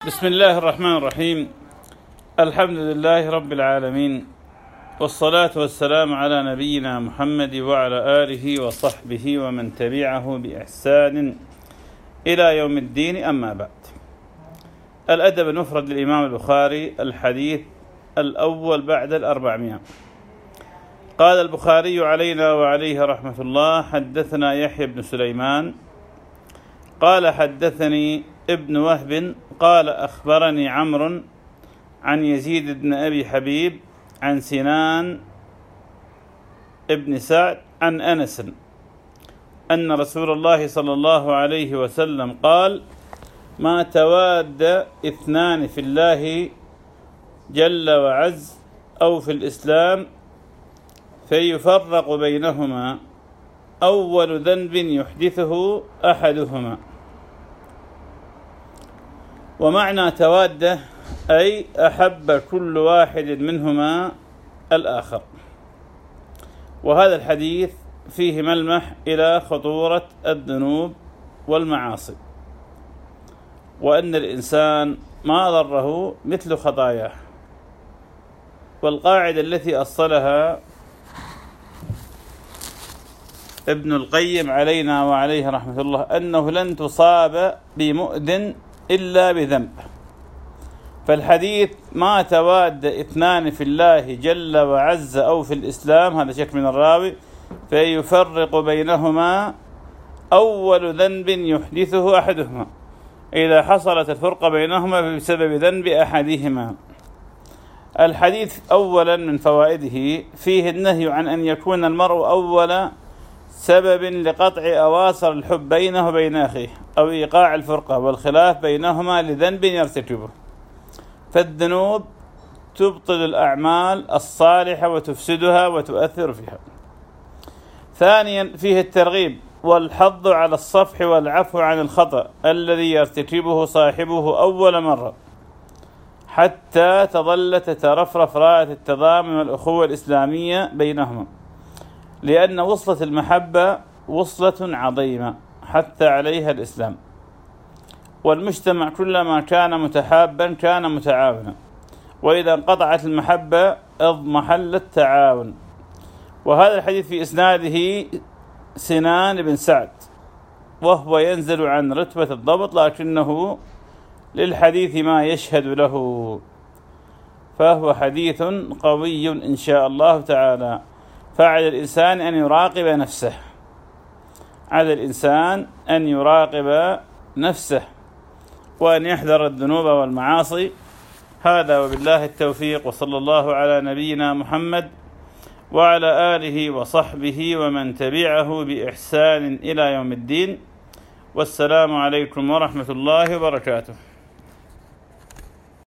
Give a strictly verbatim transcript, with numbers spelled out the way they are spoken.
بسم الله الرحمن الرحيم. الحمد لله رب العالمين، والصلاة والسلام على نبينا محمد وعلى آله وصحبه ومن تبعه بإحسان إلى يوم الدين. أما بعد، الأدب المفرد للإمام البخاري، الحديث الأول بعد الأربعمائة. قال البخاري علينا وعليه رحمة الله: حدثنا يحيى بن سليمان قال حدثني ابن وهب قال أخبرني عمرو عن يزيد بن أبي حبيب عن سنان ابن سعد عن أنس أن رسول الله صلى الله عليه وسلم قال: ما تواد اثنان في الله جل وعز أو في الإسلام فيفرق بينهما أول ذنب يحدثه أحدهما. ومعنى تواد أي أحب كل واحد منهما الآخر. وهذا الحديث فيه ملمح إلى خطورة الذنوب والمعاصي، وأن الإنسان ما ضره مثل خطاياه. والقاعدة التي أصلها ابن القيم علينا وعليه رحمة الله أنه لن تصاب بمؤذ إلا بذنب. فالحديث ما تواد اثنان في الله جل وعز أو في الإسلام، هذا شك من الراوي، فيفرق بينهما أول ذنب يحدثه أحدهما، إذا حصلت الفرقة بينهما بسبب ذنب أحدهما. الحديث أولا من فوائده فيه النهي عن أن يكون المرء أول سبب لقطع أواصر الحب بينه وبين أخيه، أو إيقاع الفرقة والخلاف بينهما لذنب يرتكبه. فالذنوب تبطل الأعمال الصالحة وتفسدها وتؤثر فيها. ثانيا فيه الترغيب والحض على الصفح والعفو عن الخطأ الذي يرتكبه صاحبه أول مرة، حتى تظل تترفرف راية التضامن والأخوة الإسلامية بينهما، لأن وصلة المحبة وصلة عظيمة حتى عليها الإسلام. والمجتمع كلما كان متحابا كان متعاونا، وإذا انقطعت المحبة اضمحل التعاون. وهذا الحديث في إسناده سنان بن سعد، وهو ينزل عن رتبة الضبط، لكنه للحديث ما يشهد له، فهو حديث قوي إن شاء الله تعالى. فعلى الإنسان أن يراقب نفسه، على الإنسان أن يراقب نفسه وأن يحذر الذنوب والمعاصي. هذا وبالله التوفيق، وصلى الله على نبينا محمد وعلى آله وصحبه ومن تبعه بإحسان إلى يوم الدين. والسلام عليكم ورحمة الله وبركاته.